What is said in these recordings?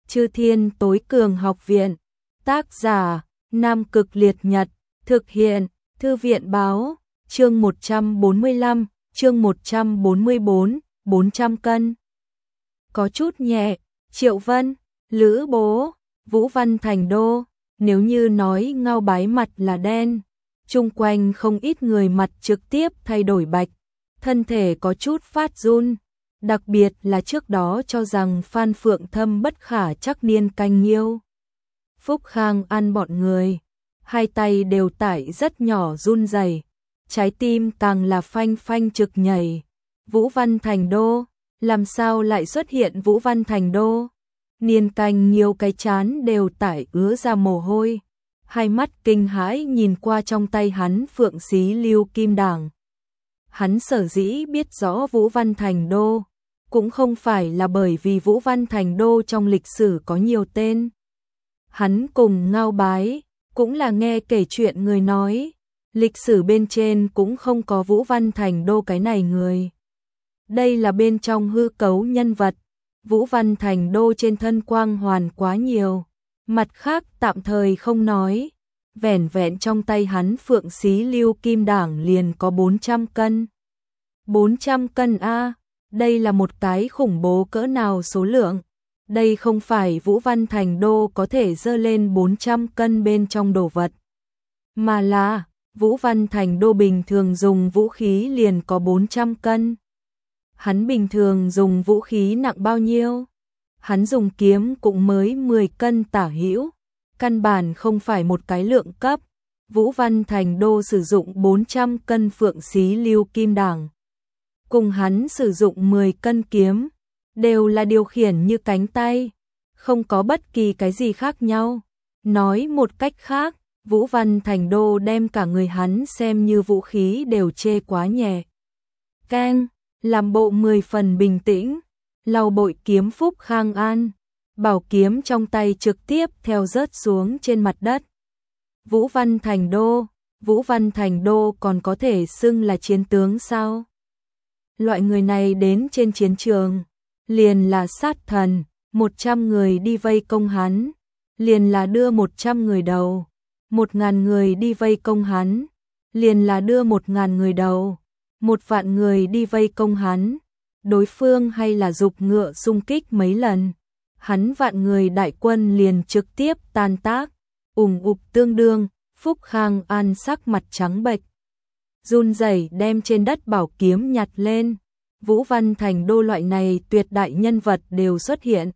Chư Thiên Tối Cường Học Viện. Tác giả: Nam Cực Liệt Nhật. Thực hiện: Thư viện Báo. Chương 145, chương 144, 400 cân. Có chút nhẹ. Triệu Vân, Lữ Bố, Vũ Văn Thành Đô. Nếu như nói Ngao Bái mặt là đen, chung quanh không ít người mặt trực tiếp thay đổi bạch, thân thể có chút phát run. Đặc biệt là trước đó cho rằng Phan Phượng Thâm bất khả trắc niên canh nhiêu. Phúc Khang ăn bọn người, hai tay đều tải rất nhỏ run rẩy, trái tim càng là phanh phanh trực nhảy. Vũ Văn Thành Đô, làm sao lại xuất hiện Vũ Văn Thành Đô? Niên canh nhiều cái chán đều tải ứa ra mồ hôi, hai mắt kinh hãi nhìn qua trong tay hắn Phượng Xí Lưu Kim Đảng. Hắn sở dĩ biết rõ Vũ Văn Thành Đô, cũng không phải là bởi vì Vũ Văn Thành Đô trong lịch sử có nhiều tên. Hắn cùng Ngao Bái, cũng là nghe kể chuyện người nói, lịch sử bên trên cũng không có Vũ Văn Thành Đô cái này người. Đây là bên trong hư cấu nhân vật, Vũ Văn Thành Đô trên thân quang hoàn quá nhiều. Mặt khác tạm thời không nói, vẻn vẹn trong tay hắn Phượng Xí Lưu Kim Đảng liền có 400 cân. 400 cân a, đây là một cái khủng bố cỡ nào số lượng. Đây không phải Vũ Văn Thành Đô có thể dơ lên 400 cân bên trong đồ vật, mà là Vũ Văn Thành Đô bình thường dùng vũ khí liền có 400 cân. Hắn bình thường dùng vũ khí nặng bao nhiêu? Hắn dùng kiếm cũng mới 10 cân tả hữu, căn bản không phải một cái lượng cấp. Vũ Văn Thành Đô sử dụng 400 cân Phượng Xí Lưu Kim Đảng, cùng hắn sử dụng 10 cân kiếm, đều là điều khiển như cánh tay, không có bất kỳ cái gì khác nhau. Nói một cách khác, Vũ Văn Thành Đô đem cả người hắn xem như vũ khí đều chê quá nhẹ. Keng, làm bộ 10 phần bình tĩnh, lau bội kiếm Phúc Khang An, bảo kiếm trong tay trực tiếp theo rớt xuống trên mặt đất. Vũ Văn Thành Đô còn có thể xưng là chiến tướng sao? Loại người này đến trên chiến trường, liền là sát thần, 100 người đi vây công hắn, liền là đưa 100 người đầu, 1000 người đi vây công hắn, liền là đưa 1000 người đầu, 1.000 người đi vây công hắn, đối phương hay là giục ngựa xung kích mấy lần, hắn vạn người đại quân liền trực tiếp tan tác, ủng ục tương đương. Phúc Khang An sắc mặt trắng bệch, run rẩy đem trên đất bảo kiếm nhặt lên. Vũ Văn Thành Đô loại này tuyệt đại nhân vật đều xuất hiện,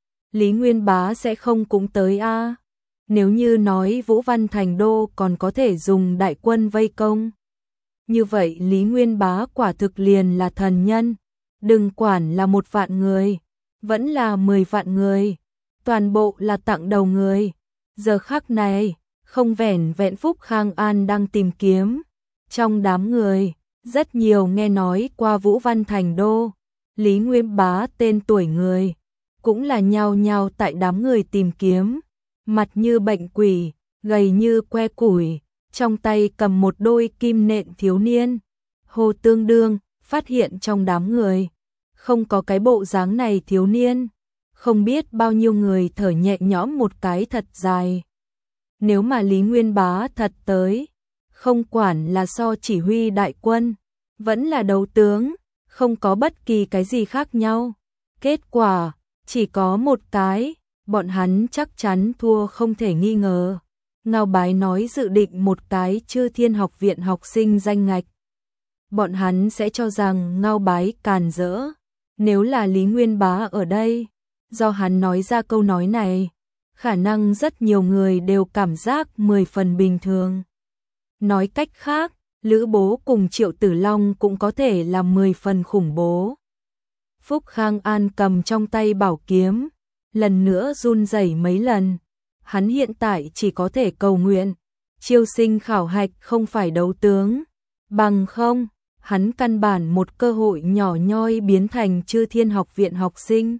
Lý Nguyên Bá sẽ không cũng tới a? Nếu như nói Vũ Văn Thành Đô còn có thể dùng đại quân vây công, như vậy Lý Nguyên Bá quả thực liền là thần nhân. Đừng quản là 1.000 người, vẫn là 10.000 người, toàn bộ là tặng đầu người. Giờ khắc này, không vẻn vẹn Phúc Khang An đang tìm kiếm, trong đám người, rất nhiều nghe nói qua Vũ Văn Thành Đô, Lý Nguyên Bá tên tuổi người, cũng là nhao nhao tại đám người tìm kiếm, mặt như bệnh quỷ, gầy như que củi, trong tay cầm một đôi kim nện thiếu niên. Hồ tương đương, phát hiện trong đám người, không có cái bộ dáng này thiếu niên, không biết bao nhiêu người thở nhẹ nhõm một cái thật dài. Nếu mà Lý Nguyên Bá thật tới, không quản là so chỉ huy đại quân, vẫn là đấu tướng, không có bất kỳ cái gì khác nhau. Kết quả, chỉ có một cái, bọn hắn chắc chắn thua không thể nghi ngờ. Ngao Bái nói dự định một cái Chư Thiên Học Viện học sinh danh ngạch. Bọn hắn sẽ cho rằng Ngao Bái càn rỡ. Nếu là Lý Nguyên Bá ở đây, do hắn nói ra câu nói này, khả năng rất nhiều người đều cảm giác 10 phần bình thường. Nói cách khác, Lữ Bố cùng Triệu Tử Long cũng có thể là 10 phần khủng bố. Phúc Khang An cầm trong tay bảo kiếm, lần nữa run rẩy mấy lần. Hắn hiện tại chỉ có thể cầu nguyện, chiêu sinh khảo hạch không phải đấu tướng, bằng không, hắn căn bản một cơ hội nhỏ nhoi biến thành Chư Thiên Học Viện học sinh.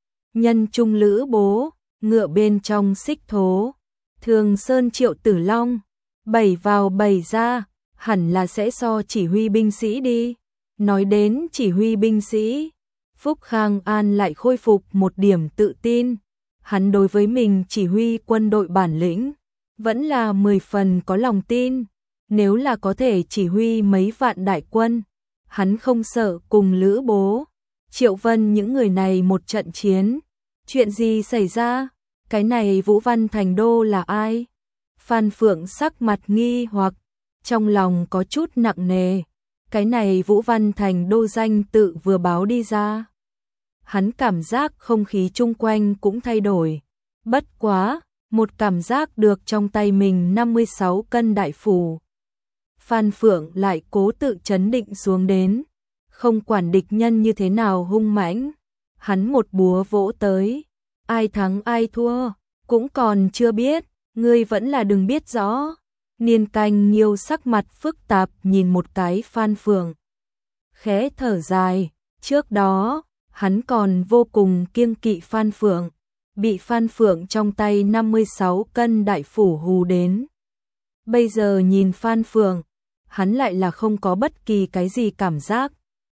Nhân trung Lữ Bố, ngựa bên trong xích thố, Thường Sơn Triệu Tử Long, 7 vào 7 ra, hẳn là sẽ so chỉ huy binh sĩ đi. Nói đến chỉ huy binh sĩ, Phúc Khang An lại khôi phục một điểm tự tin. hắn đối với mình chỉ huy quân đội bản lĩnh, vẫn là 10 phần có lòng tin. Nếu là có thể chỉ huy mấy vạn đại quân, hắn không sợ cùng Lữ Bố, Triệu Vân những người này một trận chiến. Chuyện gì xảy ra? Cái này Vũ Văn Thành Đô là ai? Phan Phượng sắc mặt nghi hoặc, trong lòng có chút nặng nề. Cái này Vũ Văn Thành Đô danh tự vừa báo đi ra, hắn cảm giác không khí chung quanh cũng thay đổi. Bất quá, một cảm giác được trong tay mình 56 cân đại phủ. Phan Phượng lại cố tự trấn định xuống đến, không quản địch nhân như thế nào hung mãnh, hắn một búa vỗ tới, ai thắng ai thua, cũng còn chưa biết, ngươi vẫn là đừng biết rõ. Niên Canh Nghiêu sắc mặt phức tạp nhìn một cái Phan Phượng, khẽ thở dài, trước đó, hắn còn vô cùng kiêng kỵ Phan Phượng, bị Phan Phượng trong tay 56 cân đại phủ hù đến. Bây giờ nhìn Phan Phượng, hắn lại là không có bất kỳ cái gì cảm giác.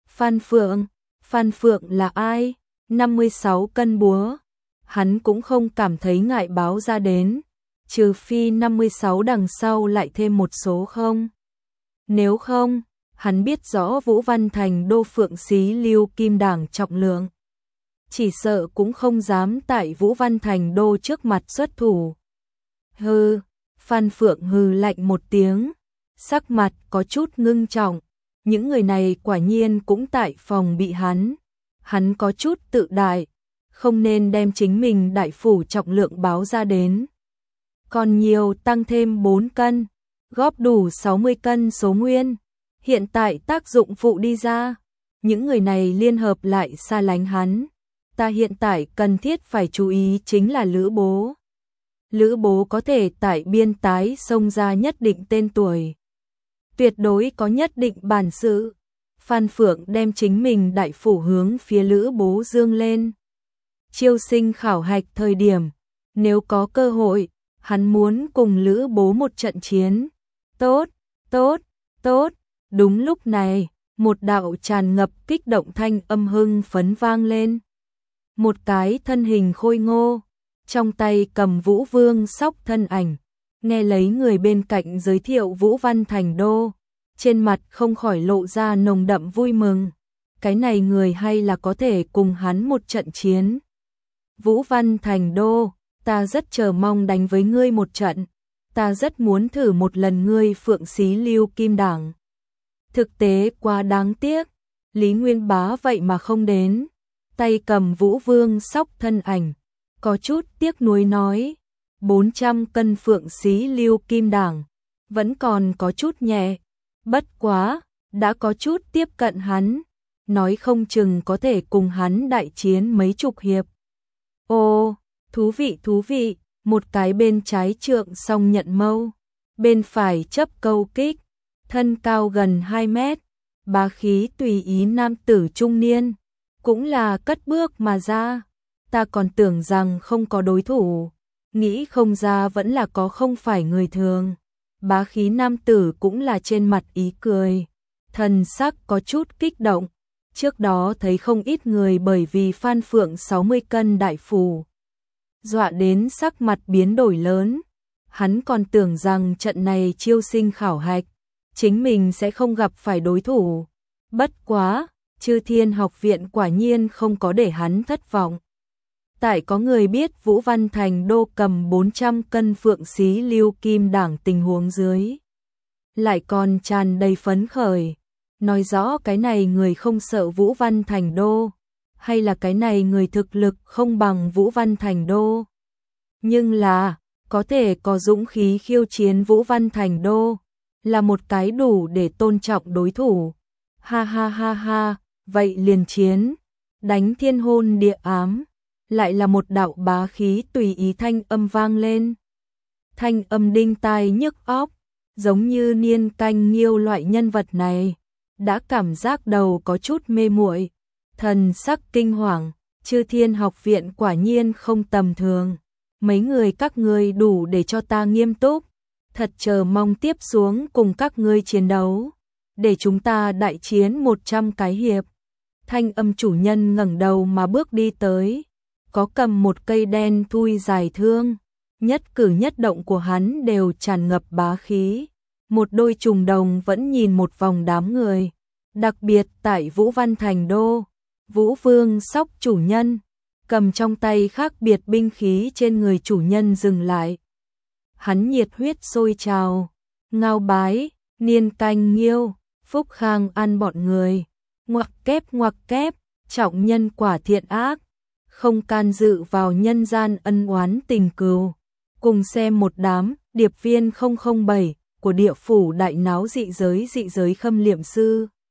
Phan Phượng là ai? 56 cân búa, hắn cũng không cảm thấy ngại báo ra đến, trừ phi 56 đằng sau lại thêm một số không. Nếu không, hắn biết rõ Vũ Văn Thành Đô Phượng Xí Lưu Kim Đảng trọng lượng, chỉ sợ cũng không dám tại Vũ Văn Thành Đô trước mặt xuất thủ. Hừ, Phan Phượng hừ lạnh một tiếng, sắc mặt có chút ngưng trọng, những người này quả nhiên cũng tại phòng bị hắn có chút tự đại, không nên đem chính mình đại phủ trọng lượng báo ra đến. Còn nhiều tăng thêm 4 cân, góp đủ 60 cân số nguyên, hiện tại tác dụng phụ đi ra, những người này liên hợp lại xa lánh hắn. Ta hiện tại cần thiết phải chú ý chính là Lữ Bố. Lữ Bố có thể tại biên tái xông ra nhất định tên tuổi, tuyệt đối có nhất định bản sự. Phan Phượng đem chính mình đại phủ hướng phía Lữ Bố dương lên. Chiêu sinh khảo hạch thời điểm, nếu có cơ hội, hắn muốn cùng Lữ Bố một trận chiến. Tốt, tốt, tốt. Đúng lúc này, một đạo tràn ngập kích động thanh âm hưng phấn vang lên. Một cái thân hình khôi ngô, trong tay cầm Vũ Vương sóc thân ảnh, nghe lấy người bên cạnh giới thiệu Vũ Văn Thành Đô, trên mặt không khỏi lộ ra nồng đậm vui mừng. Cái này người hay là có thể cùng hắn một trận chiến. Vũ Văn Thành Đô, ta rất chờ mong đánh với ngươi một trận, ta rất muốn thử một lần ngươi Phượng Xí Lưu Kim Đảng. Thực tế quá đáng tiếc, Lý Nguyên Bá vậy mà không đến. Tay cầm Vũ Vương sóc thân ảnh, có chút tiếc nuối nói, 400 cân Phượng Xí Lưu Kim Đảng, vẫn còn có chút nhẹ, bất quá, đã có chút tiếp cận hắn, nói không chừng có thể cùng hắn đại chiến mấy chục hiệp. Ồ, thú vị, một cái bên trái trượng song nhận mâu, bên phải chấp câu kích, thân cao gần 2 mét, bá khí tùy ý nam tử trung niên, cũng là cất bước mà ra. Ta còn tưởng rằng không có đối thủ, nghĩ không ra vẫn là có, không phải người thường. Bá khí nam tử cũng là trên mặt ý cười, thần sắc có chút kích động. Trước đó thấy không ít người bởi vì Phan Phượng 60 cân đại phủ dọa đến sắc mặt biến đổi lớn. Hắn còn tưởng rằng trận này chiêu sinh khảo hạch, chính mình sẽ không gặp phải đối thủ. Bất quá, Chư Thiên Học Viện quả nhiên không có để hắn thất vọng. Tại có người biết Vũ Văn Thành Đô cầm 400 cân Phượng Xí Lưu Kim Đảng tình huống dưới, lại còn tràn đầy phấn khởi, nói rõ cái này người không sợ Vũ Văn Thành Đô, hay là cái này người thực lực không bằng Vũ Văn Thành Đô. Nhưng là, có thể có dũng khí khiêu chiến Vũ Văn Thành Đô, là một cái đủ để tôn trọng đối thủ. Ha ha ha ha, vậy liền chiến, đánh thiên hôn địa ám. Lại là một đạo bá khí tùy ý thanh âm vang lên. Thanh âm đinh tai nhức óc, giống như Niên Canh Nghiêu loại nhân vật này, đã cảm giác đầu có chút mê muội, thần sắc kinh hoàng. Chư Thiên Học Viện quả nhiên không tầm thường, mấy người các ngươi đủ để cho ta nghiêm túc, thật chờ mong tiếp xuống cùng các ngươi chiến đấu, để chúng ta đại chiến 100 cái hiệp. Thanh âm chủ nhân ngẩng đầu mà bước đi tới, có cầm một cây đen thui dài thương, nhất cử nhất động của hắn đều tràn ngập bá khí. Một đôi trùng đồng vẫn nhìn một vòng đám người, đặc biệt tại Vũ Văn Thành Đô, Vũ Vương Sóc chủ nhân, cầm trong tay khác biệt binh khí trên người chủ nhân dừng lại. Hắn nhiệt huyết sôi trào, ngao bái, Niên Canh Nghiêu, Phúc Khang ăn bọn người, ngoặc kép, trọng nhân quả thiện ác, không can dự vào nhân gian ân oán tình cừu. Cùng xem một đám điệp viên 007 của địa phủ đại náo dị giới Khâm Liệm Sư.